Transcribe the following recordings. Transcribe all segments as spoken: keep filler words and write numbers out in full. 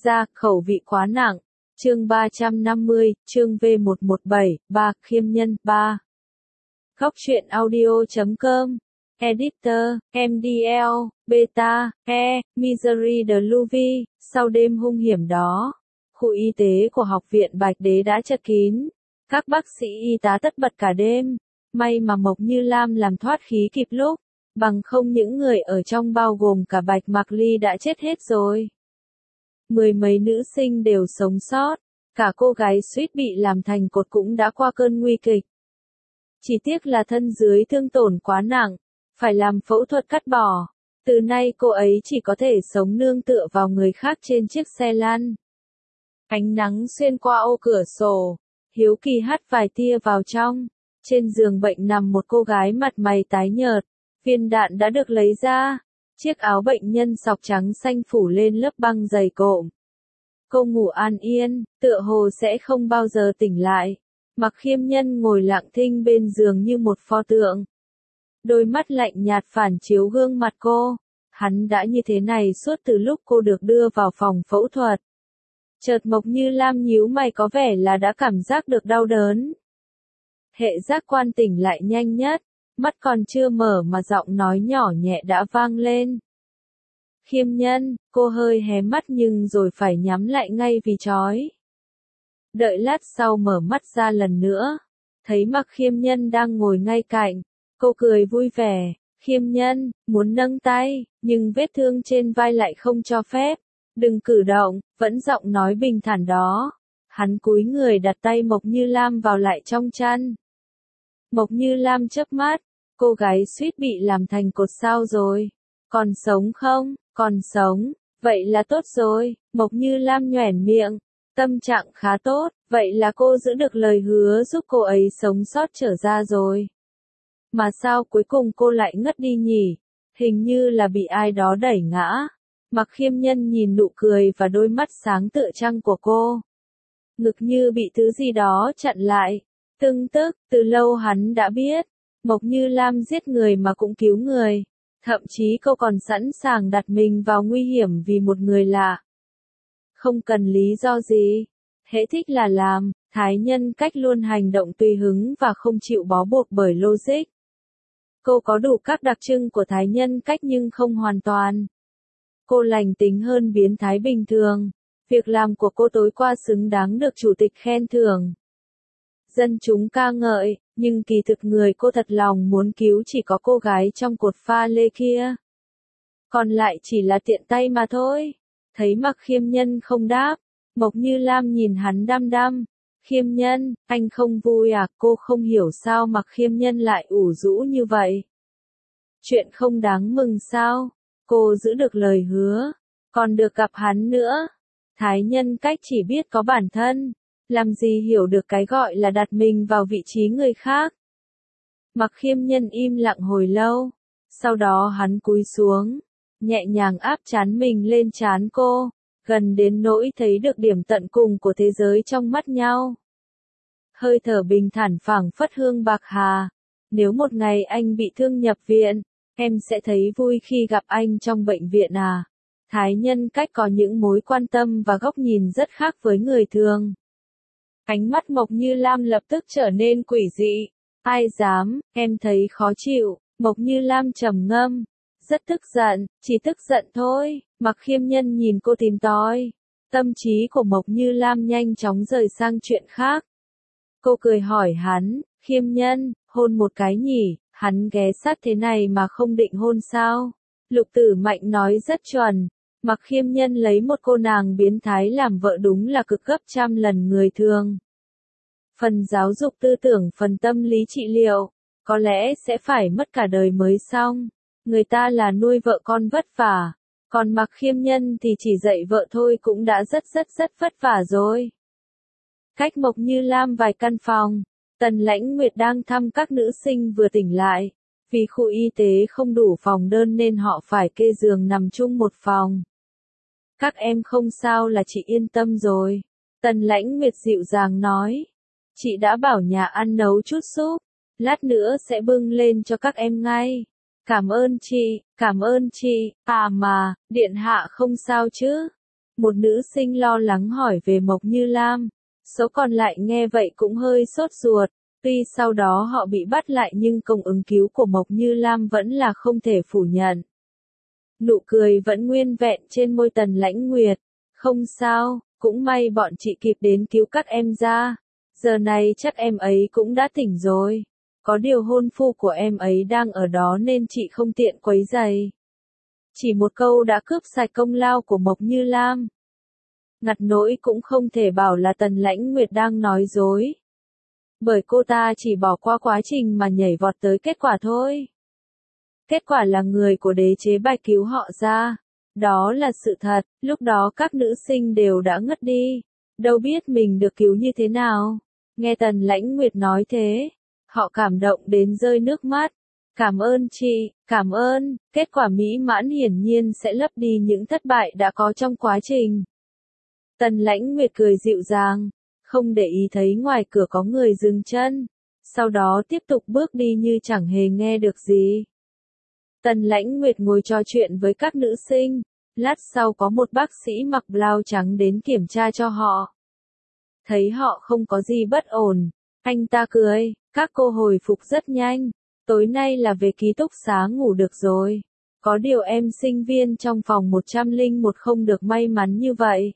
ra, khẩu vị quá nặng. Chương ba trăm năm mươi, chương V một một bảy, ba, khiêm nhân, ba. Góc truyện audio chấm com, Editor, em đê lờ, Beta, E, Misery de Louvi. Sau đêm hung hiểm đó, khu y tế của Học viện Bạch Đế đã chật kín. Các bác sĩ y tá tất bật cả đêm. May mà Mộc Như Lam làm thoát khí kịp lúc, bằng không những người ở trong bao gồm cả Bạch Mạc Ly đã chết hết rồi. Mười mấy nữ sinh đều sống sót, cả cô gái suýt bị làm thành cột cũng đã qua cơn nguy kịch. Chỉ tiếc là thân dưới thương tổn quá nặng, phải làm phẫu thuật cắt bỏ. Từ nay cô ấy chỉ có thể sống nương tựa vào người khác trên chiếc xe lăn. Ánh nắng xuyên qua ô cửa sổ, hiếu kỳ hắt vài tia vào trong. Trên giường bệnh nằm một cô gái mặt mày tái nhợt, viên đạn đã được lấy ra. Chiếc áo bệnh nhân sọc trắng xanh phủ lên lớp băng dày cộm. Cô ngủ an yên, tựa hồ sẽ không bao giờ tỉnh lại. Mặc Khiêm Nhân ngồi lặng thinh bên giường như một pho tượng. Đôi mắt lạnh nhạt phản chiếu gương mặt cô. Hắn đã như thế này suốt từ lúc cô được đưa vào phòng phẫu thuật. Chợt Mộc Như Lam nhíu mày, có vẻ là đã cảm giác được đau đớn. Hệ giác quan tỉnh lại nhanh nhất, mắt còn chưa mở mà giọng nói nhỏ nhẹ đã vang lên. Khiêm Nhân, cô hơi hé mắt nhưng rồi phải nhắm lại ngay vì chói. Đợi lát sau mở mắt ra lần nữa, thấy Mặc Khiêm Nhân đang ngồi ngay cạnh, cô cười vui vẻ. Khiêm Nhân, muốn nâng tay, nhưng vết thương trên vai lại không cho phép. Đừng cử động, vẫn giọng nói bình thản đó. Hắn cúi người đặt tay Mộc Như Lam vào lại trong chăn. Mộc Như Lam chớp mắt, cô gái suýt bị làm thành cột sao rồi. Còn sống không? Còn sống, vậy là tốt rồi. Mộc Như Lam nhoẻn miệng, tâm trạng khá tốt, vậy là cô giữ được lời hứa giúp cô ấy sống sót trở ra rồi. Mà sao cuối cùng cô lại ngất đi nhỉ? Hình như là bị ai đó đẩy ngã. Mặc Khiêm Nhân nhìn nụ cười và đôi mắt sáng tựa trăng của cô. Ngực như bị thứ gì đó chặn lại. Tưng tức, từ lâu hắn đã biết, Mộc Như Lam giết người mà cũng cứu người. Thậm chí cô còn sẵn sàng đặt mình vào nguy hiểm vì một người lạ. Không cần lý do gì. Hễ thích là làm, Thái Nhân Cách luôn hành động tùy hứng và không chịu bó buộc bởi logic. Cô có đủ các đặc trưng của Thái Nhân Cách nhưng không hoàn toàn. Cô lành tính hơn biến thái bình thường. Việc làm của cô tối qua xứng đáng được chủ tịch khen thưởng. Dân chúng ca ngợi, nhưng kỳ thực người cô thật lòng muốn cứu chỉ có cô gái trong cột pha lê kia. Còn lại chỉ là tiện tay mà thôi. Thấy Mặc Khiêm Nhân không đáp, Mộc Như Lam nhìn hắn đăm đăm. Khiêm Nhân, anh không vui à? Cô không hiểu sao Mặc Khiêm Nhân lại ủ rũ như vậy. Chuyện không đáng mừng sao? Cô giữ được lời hứa, còn được gặp hắn nữa. Thái Nhân Cách chỉ biết có bản thân, làm gì hiểu được cái gọi là đặt mình vào vị trí người khác. Mặc Khiêm Nhân im lặng hồi lâu, sau đó hắn cúi xuống, nhẹ nhàng áp trán mình lên trán cô, gần đến nỗi thấy được điểm tận cùng của thế giới trong mắt nhau. Hơi thở bình thản phảng phất hương bạc hà. Nếu một ngày anh bị thương nhập viện, em sẽ thấy vui khi gặp anh trong bệnh viện à? Thái Nhân Cách có những mối quan tâm và góc nhìn rất khác với người thường. Ánh mắt Mộc Như Lam lập tức trở nên quỷ dị. Ai dám, em thấy khó chịu. Mộc Như Lam trầm ngâm. Rất tức giận, chỉ tức giận thôi. Mặc Khiêm Nhân nhìn cô tìm tòi. Tâm trí của Mộc Như Lam nhanh chóng rời sang chuyện khác. Cô cười hỏi hắn, Khiêm Nhân, hôn một cái nhỉ? Hắn ghé sát thế này mà không định hôn sao? Lục Tử Mạnh nói rất chuẩn. Mặc Khiêm Nhân lấy một cô nàng biến thái làm vợ đúng là cực gấp trăm lần người thường. Phần giáo dục tư tưởng, phần tâm lý trị liệu, có lẽ sẽ phải mất cả đời mới xong. Người ta là nuôi vợ con vất vả, còn Mặc Khiêm Nhân thì chỉ dạy vợ thôi cũng đã rất rất rất vất vả rồi. Cách Mộc Như Lam vài căn phòng, Tần Lãnh Nguyệt đang thăm các nữ sinh vừa tỉnh lại. Vì khu y tế không đủ phòng đơn nên họ phải kê giường nằm chung một phòng. Các em không sao là chị yên tâm rồi. Tần Lãnh Nguyệt dịu dàng nói. Chị đã bảo nhà ăn nấu chút súp, lát nữa sẽ bưng lên cho các em ngay. Cảm ơn chị, cảm ơn chị. À mà, điện hạ không sao chứ? Một nữ sinh lo lắng hỏi về Mộc Như Lam. Số còn lại nghe vậy cũng hơi sốt ruột. Tuy sau đó họ bị bắt lại nhưng công ứng cứu của Mộc Như Lam vẫn là không thể phủ nhận. Nụ cười vẫn nguyên vẹn trên môi Tần Lãnh Nguyệt. Không sao, cũng may bọn chị kịp đến cứu các em ra. Giờ này chắc em ấy cũng đã tỉnh rồi. Có điều hôn phu của em ấy đang ở đó nên chị không tiện quấy rầy. Chỉ một câu đã cướp sạch công lao của Mộc Như Lam. Ngặt nỗi cũng không thể bảo là Tần Lãnh Nguyệt đang nói dối. Bởi cô ta chỉ bỏ qua quá trình mà nhảy vọt tới kết quả thôi. Kết quả là người của đế chế Bạch cứu họ ra. Đó là sự thật, lúc đó các nữ sinh đều đã ngất đi. Đâu biết mình được cứu như thế nào. Nghe Tần Lãnh Nguyệt nói thế, họ cảm động đến rơi nước mắt. Cảm ơn chị, cảm ơn, kết quả mỹ mãn hiển nhiên sẽ lấp đi những thất bại đã có trong quá trình. Tần Lãnh Nguyệt cười dịu dàng, không để ý thấy ngoài cửa có người dừng chân, sau đó tiếp tục bước đi như chẳng hề nghe được gì. Tần Lãnh Nguyệt ngồi trò chuyện với các nữ sinh, lát sau có một bác sĩ mặc blau trắng đến kiểm tra cho họ. Thấy họ không có gì bất ổn, anh ta cười, các cô hồi phục rất nhanh, tối nay là về ký túc xá ngủ được rồi. Có điều em sinh viên trong phòng một trăm lẻ một không được may mắn như vậy.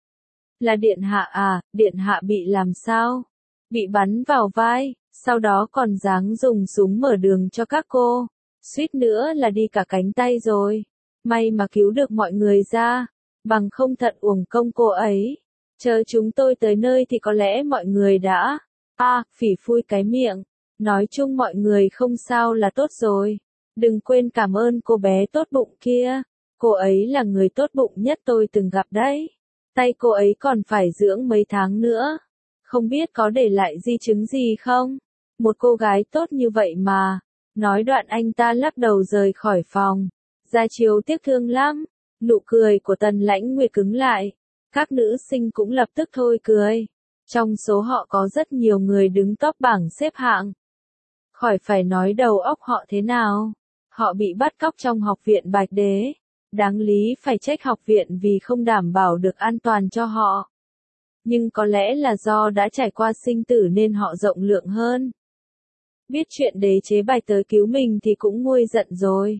Là điện hạ à, điện hạ bị làm sao? Bị bắn vào vai, sau đó còn dáng dùng súng mở đường cho các cô. Suýt nữa là đi cả cánh tay rồi. May mà cứu được mọi người ra, bằng không thật uổng công cô ấy. Chờ chúng tôi tới nơi thì có lẽ mọi người đã... À, phỉ phui cái miệng. Nói chung mọi người không sao là tốt rồi. Đừng quên cảm ơn cô bé tốt bụng kia. Cô ấy là người tốt bụng nhất tôi từng gặp đấy. Tay cô ấy còn phải dưỡng mấy tháng nữa. Không biết có để lại di chứng gì không? Một cô gái tốt như vậy mà. Nói đoạn anh ta lắc đầu rời khỏi phòng. Gia Chiếu tiếc thương lắm. Nụ cười của Tần Lãnh Nguyệt cứng lại. Các nữ sinh cũng lập tức thôi cười. Trong số họ có rất nhiều người đứng top bảng xếp hạng. Khỏi phải nói đầu óc họ thế nào. Họ bị bắt cóc trong học viện Bạch Đế. Đáng lý phải trách học viện vì không đảm bảo được an toàn cho họ. Nhưng có lẽ là do đã trải qua sinh tử nên họ rộng lượng hơn. Biết chuyện đế chế Bạch tới cứu mình thì cũng nguôi giận rồi.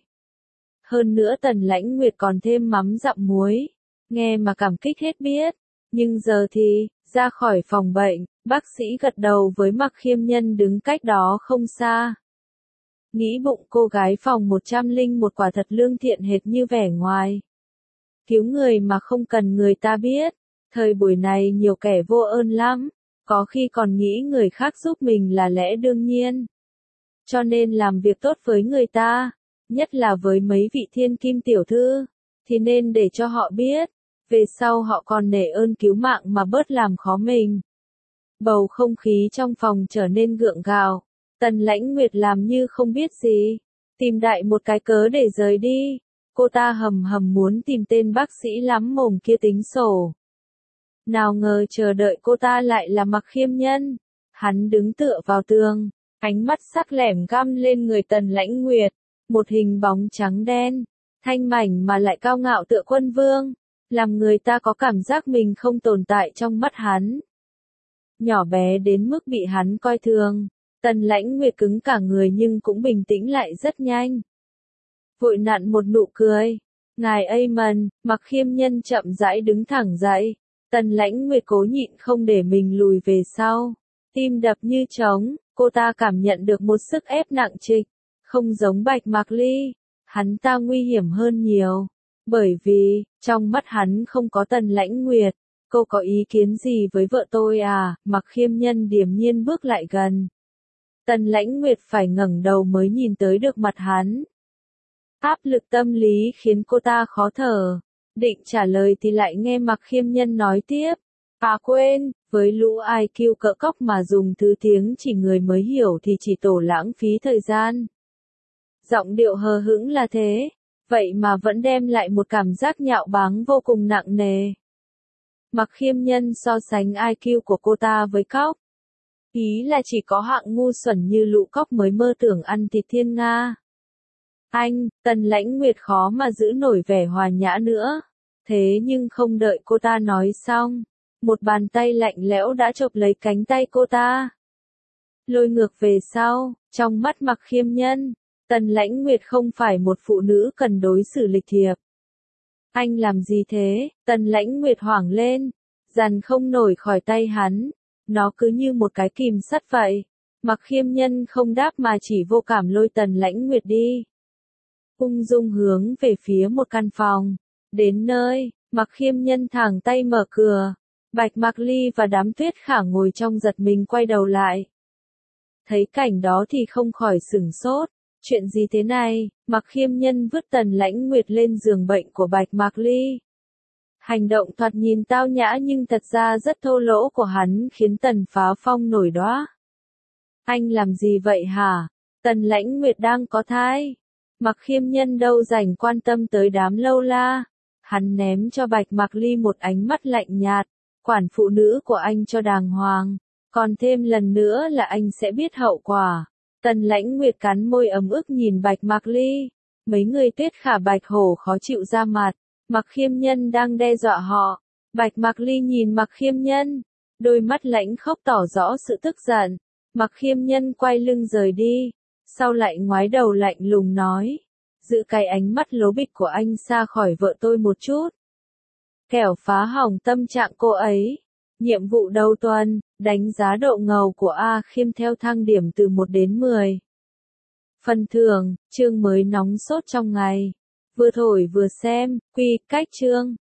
Hơn nữa Tần Lãnh Nguyệt còn thêm mắm dặm muối. Nghe mà cảm kích hết biết. Nhưng giờ thì, ra khỏi phòng bệnh, bác sĩ gật đầu với Mặc Khiêm Nhân đứng cách đó không xa. Nghĩ bụng cô gái phòng một trăm lẻ một quả thật lương thiện hệt như vẻ ngoài. Cứu người mà không cần người ta biết. Thời buổi này nhiều kẻ vô ơn lắm. Có khi còn nghĩ người khác giúp mình là lẽ đương nhiên. Cho nên làm việc tốt với người ta, nhất là với mấy vị thiên kim tiểu thư, thì nên để cho họ biết. Về sau họ còn nể ơn cứu mạng mà bớt làm khó mình. Bầu không khí trong phòng trở nên gượng gạo. Tần Lãnh Nguyệt làm như không biết gì. Tìm đại một cái cớ để rời đi. Cô ta hầm hầm muốn tìm tên bác sĩ lắm mồm kia tính sổ. Nào ngờ chờ đợi cô ta lại là Mặc Khiêm Nhân. Hắn đứng tựa vào tường. Ánh mắt sắc lẻm găm lên người Tần Lãnh Nguyệt. Một hình bóng trắng đen. Thanh mảnh mà lại cao ngạo tựa quân vương. Làm người ta có cảm giác mình không tồn tại trong mắt hắn. Nhỏ bé đến mức bị hắn coi thường. Tần Lãnh Nguyệt cứng cả người nhưng cũng bình tĩnh lại rất nhanh. Vội nặn một nụ cười. Ngài Amen, Mặc Khiêm Nhân chậm rãi đứng thẳng dậy. Tần Lãnh Nguyệt cố nhịn không để mình lùi về sau. Tim đập như trống, cô ta cảm nhận được một sức ép nặng trịch. Không giống Bạch Mạc Ly, hắn ta nguy hiểm hơn nhiều. Bởi vì, trong mắt hắn không có Tần Lãnh Nguyệt. Cô có ý kiến gì với vợ tôi à? Mặc Khiêm Nhân điềm nhiên bước lại gần. Tần Lãnh Nguyệt phải ngẩng đầu mới nhìn tới được mặt hắn. Áp lực tâm lý khiến cô ta khó thở. Định trả lời thì lại nghe Mặc Khiêm Nhân nói tiếp. À quên, với lũ i kiu cỡ cóc mà dùng thứ tiếng chỉ người mới hiểu thì chỉ tổ lãng phí thời gian. Giọng điệu hờ hững là thế. Vậy mà vẫn đem lại một cảm giác nhạo báng vô cùng nặng nề. Mặc Khiêm Nhân so sánh i kiu của cô ta với cóc. Ý là chỉ có hạng ngu xuẩn như lũ cóc mới mơ tưởng ăn thịt thiên nga. Anh, Tần Lãnh Nguyệt khó mà giữ nổi vẻ hòa nhã nữa. Thế nhưng không đợi cô ta nói xong, một bàn tay lạnh lẽo đã chộp lấy cánh tay cô ta. Lôi ngược về sau, trong mắt Mặc Khiêm Nhân, Tần Lãnh Nguyệt không phải một phụ nữ cần đối xử lịch thiệp. Anh làm gì thế? Tần Lãnh Nguyệt hoảng lên, dằn không nổi khỏi tay hắn, nó cứ như một cái kìm sắt vậy. Mặc Khiêm Nhân không đáp mà chỉ vô cảm lôi Tần Lãnh Nguyệt đi. Ung dung hướng về phía một căn phòng. Đến nơi, Mặc Khiêm Nhân thẳng tay mở cửa. Bạch Mạc Ly và đám Tuyết Khả ngồi trong giật mình quay đầu lại. Thấy cảnh đó thì không khỏi sửng sốt. Chuyện gì thế này? Mặc Khiêm Nhân vứt Tần Lãnh Nguyệt lên giường bệnh của Bạch Mạc Ly. Hành động thoạt nhìn tao nhã nhưng thật ra rất thô lỗ của hắn khiến Tần Phá Phong nổi đoá. Anh làm gì vậy hả? Tần Lãnh Nguyệt đang có thai. Mặc Khiêm Nhân đâu rảnh quan tâm tới đám lâu la. Hắn ném cho Bạch Mạc Ly một ánh mắt lạnh nhạt. Quản phụ nữ của anh cho đàng hoàng. Còn thêm lần nữa là anh sẽ biết hậu quả. Tần Lãnh Nguyệt cắn môi ấm ức nhìn Bạch Mạc Ly. Mấy người Tuyết Khả Bạch Hổ khó chịu ra mặt. Mặc Khiêm Nhân đang đe dọa họ. Bạch Mạc Ly nhìn Mặc Khiêm Nhân. Đôi mắt lãnh khốc tỏ rõ sự tức giận. Mặc Khiêm Nhân quay lưng rời đi. Sau lại ngoái đầu lạnh lùng nói. Giữ cái ánh mắt lố bịch của anh xa khỏi vợ tôi một chút. Kẻo phá hỏng tâm trạng cô ấy. Nhiệm vụ đầu tuần, đánh giá độ ngầu của A Khiêm theo thang điểm từ một đến mười. Phần thưởng, chương mới nóng sốt trong ngày. Vừa thổi vừa xem, quy, cách chương.